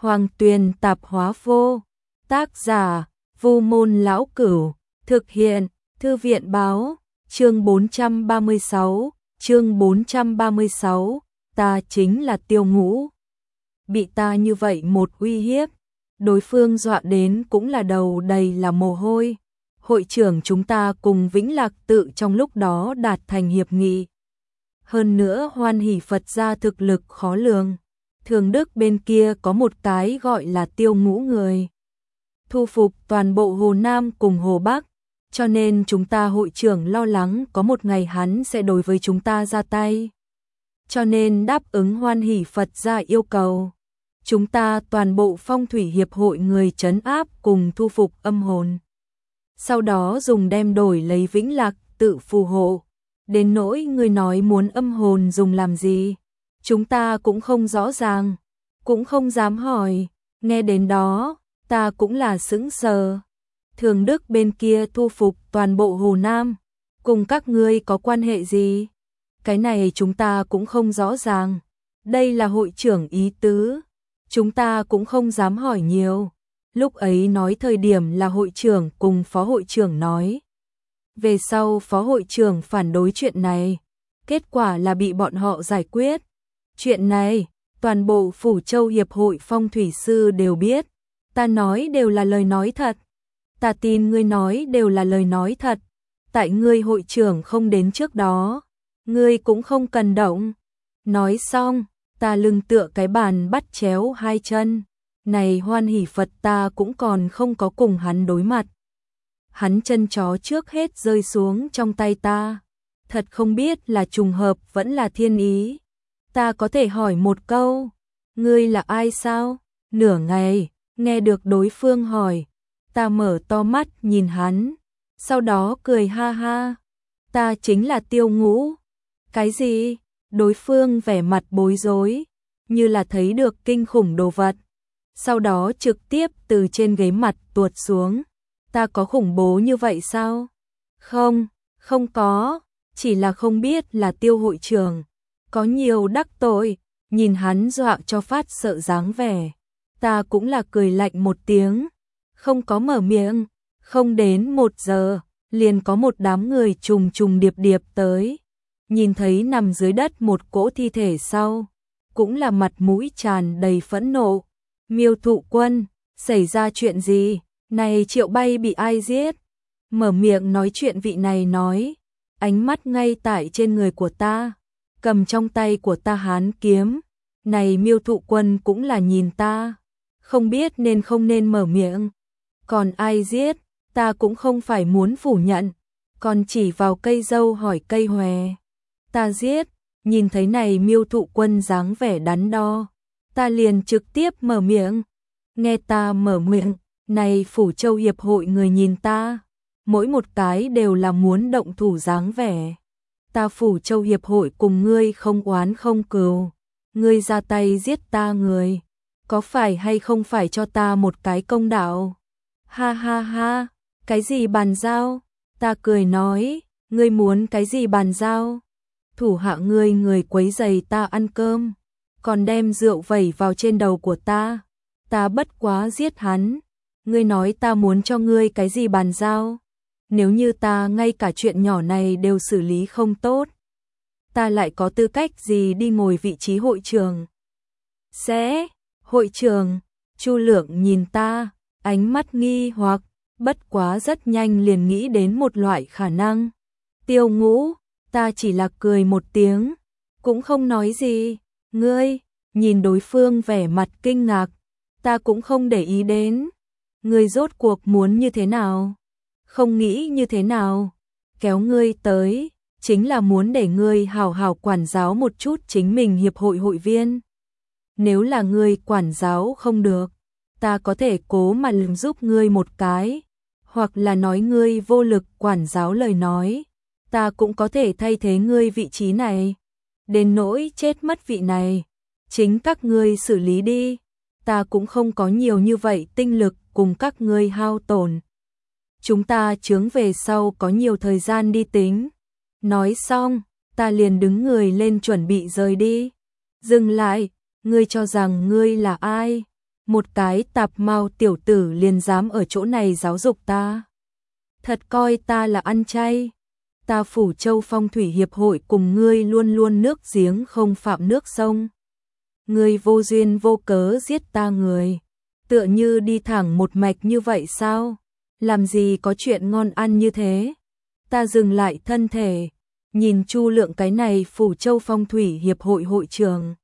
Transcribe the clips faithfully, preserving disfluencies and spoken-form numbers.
Hoàng Tuyền Tạp Hóa Vô. Tác giả: Vu Môn Lão Cửu. Thực hiện: Thư viện Báo. Chương bốn trăm ba mươi sáu. Chương bốn trăm ba mươi sáu. Ta chính là Tiêu Ngũ. Bị ta như vậy một uy hiếp, đối phương dọa đến cũng là đầu đầy là mồ hôi. Hội trưởng chúng ta cùng Vĩnh Lạc Tự trong lúc đó đạt thành hiệp nghị. Hơn nữa Hoan Hỷ Phật gia thực lực khó lường. Thường Đức bên kia có một cái gọi là Tiêu Ngũ người. Thu phục toàn bộ Hồ Nam cùng Hồ Bắc. Cho nên chúng ta hội trưởng lo lắng có một ngày hắn sẽ đối với chúng ta ra tay. Cho nên đáp ứng Hoan Hỷ Phật gia yêu cầu. Chúng ta toàn bộ Phong Thủy Hiệp hội người trấn áp cùng thu phục âm hồn. Sau đó dùng đem đổi lấy Vĩnh Lạc Tự phù hộ. Đến nỗi người nói muốn âm hồn dùng làm gì, chúng ta cũng không rõ ràng, cũng không dám hỏi. Nghe đến đó, ta cũng là sững sờ. Thường Đức bên kia thu phục toàn bộ Hồ Nam, cùng các ngươi có quan hệ gì? Cái này chúng ta cũng không rõ ràng. Đây là hội trưởng ý tứ, chúng ta cũng không dám hỏi nhiều. Lúc ấy nói thời điểm là hội trưởng cùng phó hội trưởng nói. Về sau phó hội trưởng phản đối chuyện này, kết quả là bị bọn họ giải quyết. Chuyện này, toàn bộ Phủ Châu Hiệp hội Phong Thủy Sư đều biết. Ta nói đều là lời nói thật. Ta tin ngươi nói đều là lời nói thật. Tại ngươi hội trưởng không đến trước đó, ngươi cũng không cần động. Nói xong, ta lưng tựa cái bàn bắt chéo hai chân. Này Hoan Hỷ Phật ta cũng còn không có cùng hắn đối mặt. Hắn chân chó trước hết rơi xuống trong tay ta. Thật không biết là trùng hợp vẫn là thiên ý. Ta có thể hỏi một câu, ngươi là ai sao? Nửa ngày, nghe được đối phương hỏi, ta mở to mắt nhìn hắn, sau đó cười ha ha. Ta chính là Tiêu Ngũ. Cái gì? Đối phương vẻ mặt bối rối, như là thấy được kinh khủng đồ vật. Sau đó trực tiếp từ trên ghế mặt tuột xuống. Ta có khủng bố như vậy sao? Không, không có, chỉ là không biết là Tiêu hội trưởng có nhiều đắc tội. Nhìn hắn dọa cho phát sợ dáng vẻ, ta cũng là cười lạnh một tiếng, không có mở miệng. Không đến một giờ, liền có một đám người trùng trùng điệp điệp tới. Nhìn thấy nằm dưới đất một cỗ thi thể sau, cũng là mặt mũi tràn đầy phẫn nộ. Miêu Thụ Quân, xảy ra chuyện gì? Này Triệu Bay bị ai giết? Mở miệng nói chuyện vị này nói, ánh mắt ngay tại trên người của ta, cầm trong tay của ta hán kiếm. Này Miêu Thụ Quân cũng là nhìn ta, không biết nên không nên mở miệng. Còn ai giết? Ta cũng không phải muốn phủ nhận, còn chỉ vào cây dâu hỏi cây hòe. Ta giết. Nhìn thấy này Miêu Thụ Quân dáng vẻ đắn đo, ta liền trực tiếp mở miệng. Nghe ta mở miệng, này Phủ Châu Hiệp hội người nhìn ta, mỗi một cái đều là muốn động thủ dáng vẻ. Ta Phủ Châu Hiệp hội cùng ngươi không oán không cừu, ngươi ra tay giết ta người, có phải hay không phải cho ta một cái công đạo? Ha ha ha, cái gì bàn giao? Ta cười nói, ngươi muốn cái gì bàn giao? Thủ hạ ngươi người quấy rầy ta ăn cơm, còn đem rượu vẩy vào trên đầu của ta. Ta bất quá giết hắn. Ngươi nói ta muốn cho ngươi cái gì bàn giao? Nếu như ta ngay cả chuyện nhỏ này đều xử lý không tốt, ta lại có tư cách gì đi ngồi vị trí hội trưởng? Sẽ, hội trưởng, Chu Lượng nhìn ta, ánh mắt nghi hoặc, bất quá rất nhanh liền nghĩ đến một loại khả năng. Tiêu Ngũ, ta chỉ là cười một tiếng, cũng không nói gì. Ngươi, nhìn đối phương vẻ mặt kinh ngạc, ta cũng không để ý đến. Ngươi rốt cuộc muốn như thế nào? Không nghĩ như thế nào? Kéo ngươi tới, chính là muốn để ngươi hào hào quản giáo một chút chính mình hiệp hội hội viên. Nếu là ngươi quản giáo không được, ta có thể cố mà giúp ngươi một cái, hoặc là nói ngươi vô lực quản giáo lời nói, ta cũng có thể thay thế ngươi vị trí này. Đến nỗi chết mất vị này, chính các ngươi xử lý đi, ta cũng không có nhiều như vậy tinh lực cùng các ngươi hao tổn. Chúng ta chướng về sau có nhiều thời gian đi tính. Nói xong, ta liền đứng người lên chuẩn bị rời đi. Dừng lại, ngươi cho rằng ngươi là ai? Một cái tạp mao tiểu tử liền dám ở chỗ này giáo dục ta. Thật coi ta là ăn chay. Ta Phủ Châu Phong Thủy Hiệp hội cùng ngươi luôn luôn nước giếng không phạm nước sông. Ngươi vô duyên vô cớ giết ta người, tựa như đi thẳng một mạch như vậy sao? Làm gì có chuyện ngon ăn như thế? Ta dừng lại thân thể, nhìn Chu Lượng cái này Phủ Châu Phong Thủy Hiệp hội hội trưởng.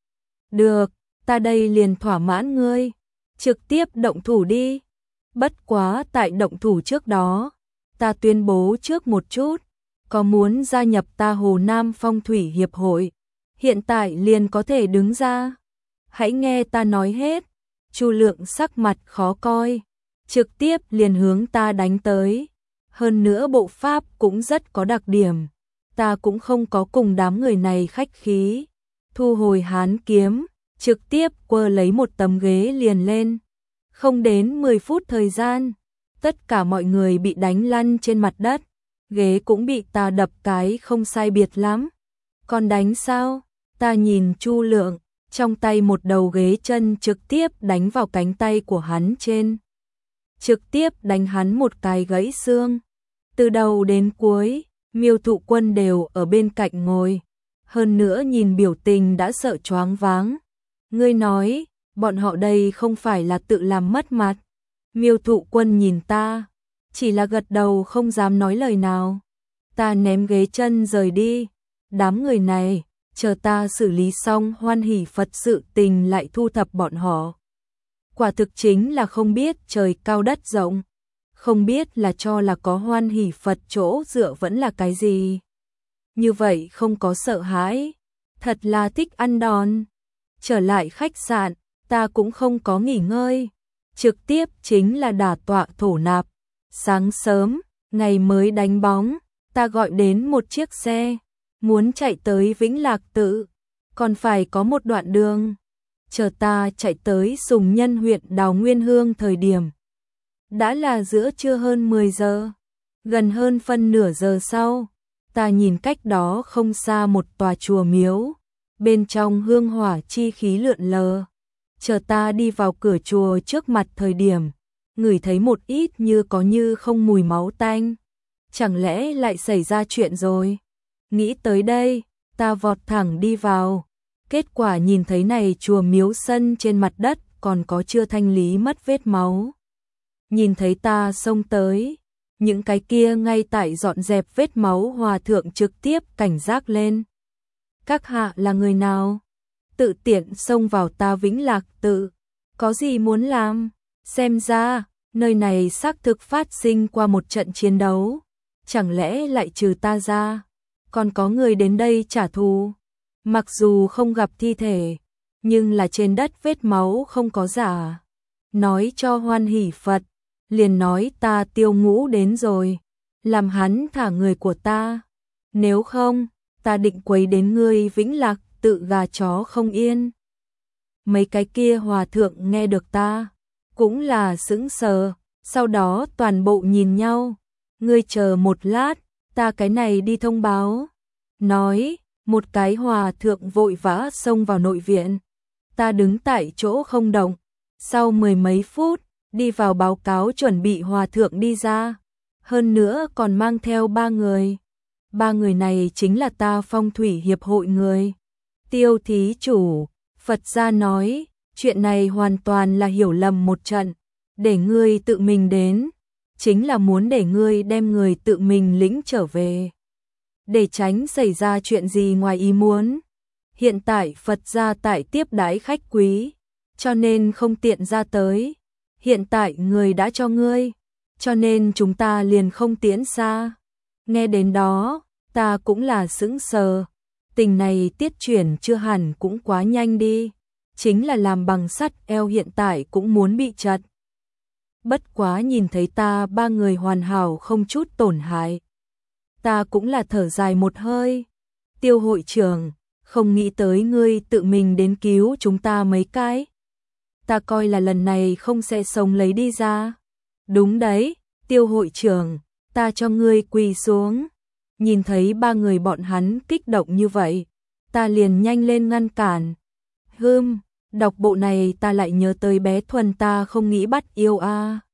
Được, ta đây liền thỏa mãn ngươi, trực tiếp động thủ đi. Bất quá tại động thủ trước đó, ta tuyên bố trước một chút, có muốn gia nhập ta Hồ Nam Phong Thủy Hiệp hội, hiện tại liền có thể đứng ra. Hãy nghe ta nói hết. Chu Lượng sắc mặt khó coi, trực tiếp liền hướng ta đánh tới. Hơn nữa bộ pháp cũng rất có đặc điểm, ta cũng không có cùng đám người này khách khí. Thu hồi hán kiếm, trực tiếp quơ lấy một tấm ghế liền lên. Không đến mười phút thời gian, tất cả mọi người bị đánh lăn trên mặt đất, ghế cũng bị ta đập cái không sai biệt lắm. Còn đánh sao? Ta nhìn Chu Lượng, trong tay một đầu ghế chân trực tiếp đánh vào cánh tay của hắn trên. Trực tiếp đánh hắn một cái gãy xương. Từ đầu đến cuối, Miêu Thụ Quân đều ở bên cạnh ngồi. Hơn nữa nhìn biểu tình đã sợ choáng váng. Ngươi nói, bọn họ đây không phải là tự làm mất mặt. Miêu Thụ Quân nhìn ta, chỉ là gật đầu không dám nói lời nào. Ta ném ghế chân rời đi. Đám người này, chờ ta xử lý xong Hoan Hỷ Phật sự tình lại thu thập bọn họ. Quả thực chính là không biết trời cao đất rộng, không biết là cho là có Hoan Hỷ Phật chỗ dựa vẫn là cái gì. Như vậy không có sợ hãi, thật là thích ăn đòn. Trở lại khách sạn, ta cũng không có nghỉ ngơi, trực tiếp chính là đả tọa thổ nạp. Sáng sớm, ngày mới đánh bóng, ta gọi đến một chiếc xe, muốn chạy tới Vĩnh Lạc Tự, còn phải có một đoạn đường. Chờ ta chạy tới Sùng Nhân huyện Đào Nguyên Hương thời điểm, đã là giữa trưa hơn mười giờ. Gần hơn phân nửa giờ sau, ta nhìn cách đó không xa một tòa chùa miếu, bên trong hương hỏa chi khí lượn lờ. Chờ ta đi vào cửa chùa trước mặt thời điểm, ngửi thấy một ít như có như không mùi máu tanh. Chẳng lẽ lại xảy ra chuyện rồi? Nghĩ tới đây, ta vọt thẳng đi vào. Kết quả nhìn thấy này chùa miếu sân trên mặt đất còn có chưa thanh lý mất vết máu. Nhìn thấy ta xông tới, những cái kia ngay tại dọn dẹp vết máu hòa thượng trực tiếp cảnh giác lên. Các hạ là người nào? Tự tiện xông vào ta Vĩnh Lạc Tự, có gì muốn làm? Xem ra, nơi này xác thực phát sinh qua một trận chiến đấu. Chẳng lẽ lại trừ ta ra, còn có người đến đây trả thù? Mặc dù không gặp thi thể, nhưng là trên đất vết máu không có giả. Nói cho Hoan Hỷ Phật, liền nói ta Tiêu Ngũ đến rồi, làm hắn thả người của ta. Nếu không, ta định quấy đến ngươi Vĩnh Lạc Tự gà chó không yên. Mấy cái kia hòa thượng nghe được ta, cũng là sững sờ, sau đó toàn bộ nhìn nhau. Ngươi chờ một lát, ta cái này đi thông báo. Nói, một cái hòa thượng vội vã xông vào nội viện. Ta đứng tại chỗ không động. Sau mười mấy phút, đi vào báo cáo chuẩn bị hòa thượng đi ra. Hơn nữa còn mang theo ba người. Ba người này chính là ta Phong Thủy Hiệp hội người. Tiêu thí chủ, Phật gia nói, chuyện này hoàn toàn là hiểu lầm một trận. Để ngươi tự mình đến, chính là muốn để ngươi đem người tự mình lĩnh trở về, để tránh xảy ra chuyện gì ngoài ý muốn. Hiện tại Phật gia tại tiếp đãi khách quý, cho nên không tiện ra tới. Hiện tại người đã cho ngươi, cho nên chúng ta liền không tiễn xa. Nghe đến đó, ta cũng là sững sờ. Tình này tiết chuyển chưa hẳn cũng quá nhanh đi. Chính là làm bằng sắt eo hiện tại cũng muốn bị chặt. Bất quá nhìn thấy ta ba người hoàn hảo không chút tổn hại, ta cũng là thở dài một hơi. Tiêu hội trưởng, không nghĩ tới ngươi tự mình đến cứu chúng ta mấy cái. Ta coi là lần này không sẽ sống lấy đi ra. Đúng đấy, Tiêu hội trưởng, ta cho ngươi quỳ xuống. Nhìn thấy ba người bọn hắn kích động như vậy, ta liền nhanh lên ngăn cản. Hừm, Đọc bộ này ta lại nhớ tới bé Thuần ta không nghĩ bắt yêu a.